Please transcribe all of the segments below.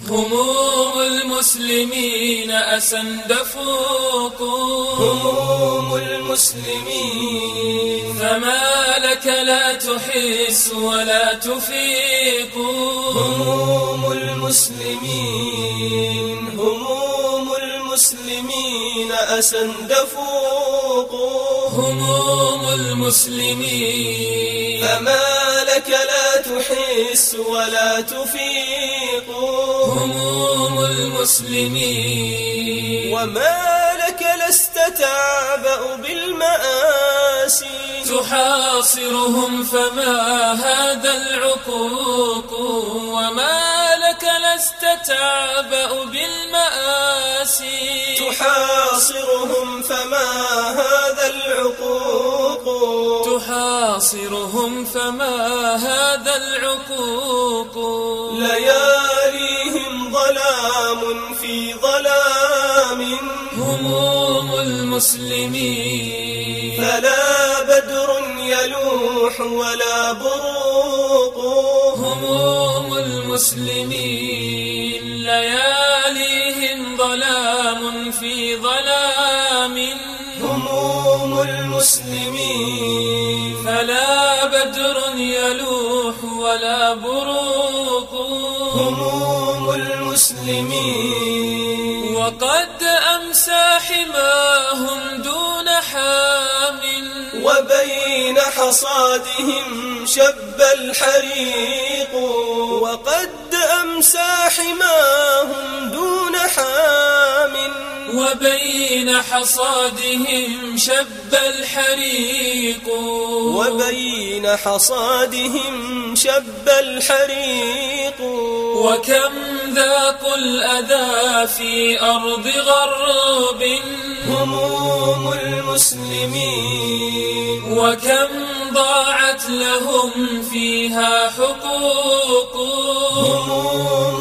هموم المسلمين أسندفوق، هموم المسلمين فما لك لا تحس ولا تفيق. هموم المسلمين، هموم المسلمين أسندفوق، هموم المسلمين فما لك لا تحس ولا تفيق. هموم المسلمين وما لك لست تعبأ بالمآسي، تحاصرهم فما هذا العقوق. وما لك لست تعبأ بالمآسي، تحاصرهم فما هذا العقوق، تحاصرهم فما هذا العقوق. لياليهم ظلام في ظلام، هموم المسلمين فلا بدر يلوح ولا بروق. هموم المسلمين لياليهم ظلام في ظلام، هموم المسلمين فلا بدر يلوح ولا بروق. هموم المسلمين وقد أمسى حماهم دون حام، وبين حصادهم شب الحريق. وقد أمسى حماهم دون حام، وبين حصادهم شب الحريق. وبين حصادهم شب الحريق. وكم ذاقوا الأذى في أرض غرب، هموم المسلمين وكم ضاعت لهم فيها حقوق. هموم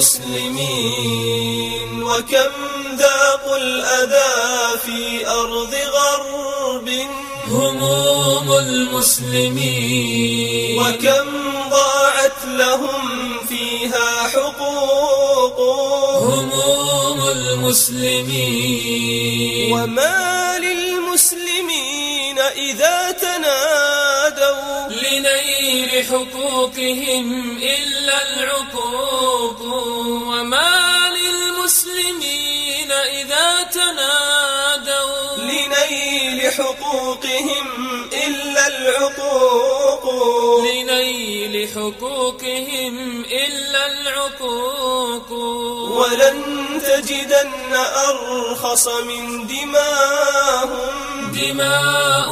المسلمين وكم ذاقوا الأذى في أرض غرب. هموم المسلمين وكم ضاعت لهم فيها حقوق. هموم المسلمين وما للمسلمين إذا تنادوا لنيل حقوقهم إلا العقوق. وما للمسلمين إذا تنادوا لنيل حقوقهم إلا العقوق. لنيل حقوقهم إلا العقوق. ولن تجدن أرخص من دماهم، دماء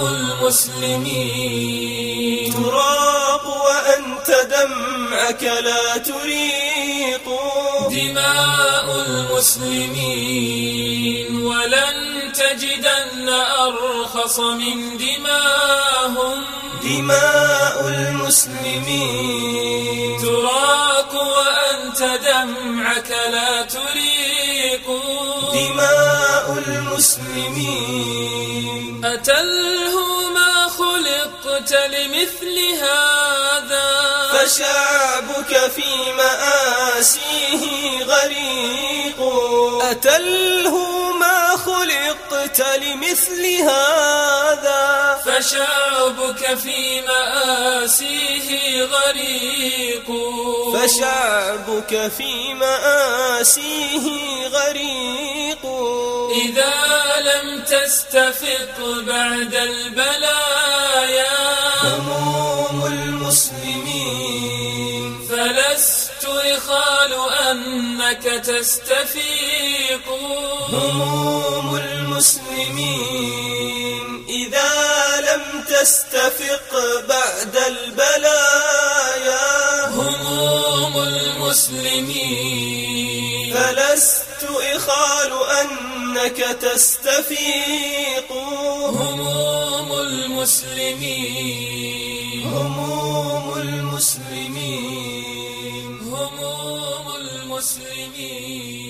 المسلمين تراق وأنت دمعك لا تريق. دماء المسلمين ولن تجدن أرخص من دماهم. دماء المسلمين تراق وأنت دمعك لا تريق. دماء المسلمين أتله ما خلقت لمثل هذا، فشعبك في مآسيه غريق. أتله ما خلقت لمثل هذا، فشعبك في مآسيه غريق. فشعبك في مآسيه غريق. إذا لم تستفق بعد البلايا هموم المسلمين فلست إخال أنك تستفيق. هموم المسلمين إذا لم تستفق بعد البلايا. هموم المسلمين فلست إخال أنك تستفيق. هموم المسلمين هموم المسلمين هموم المسلمين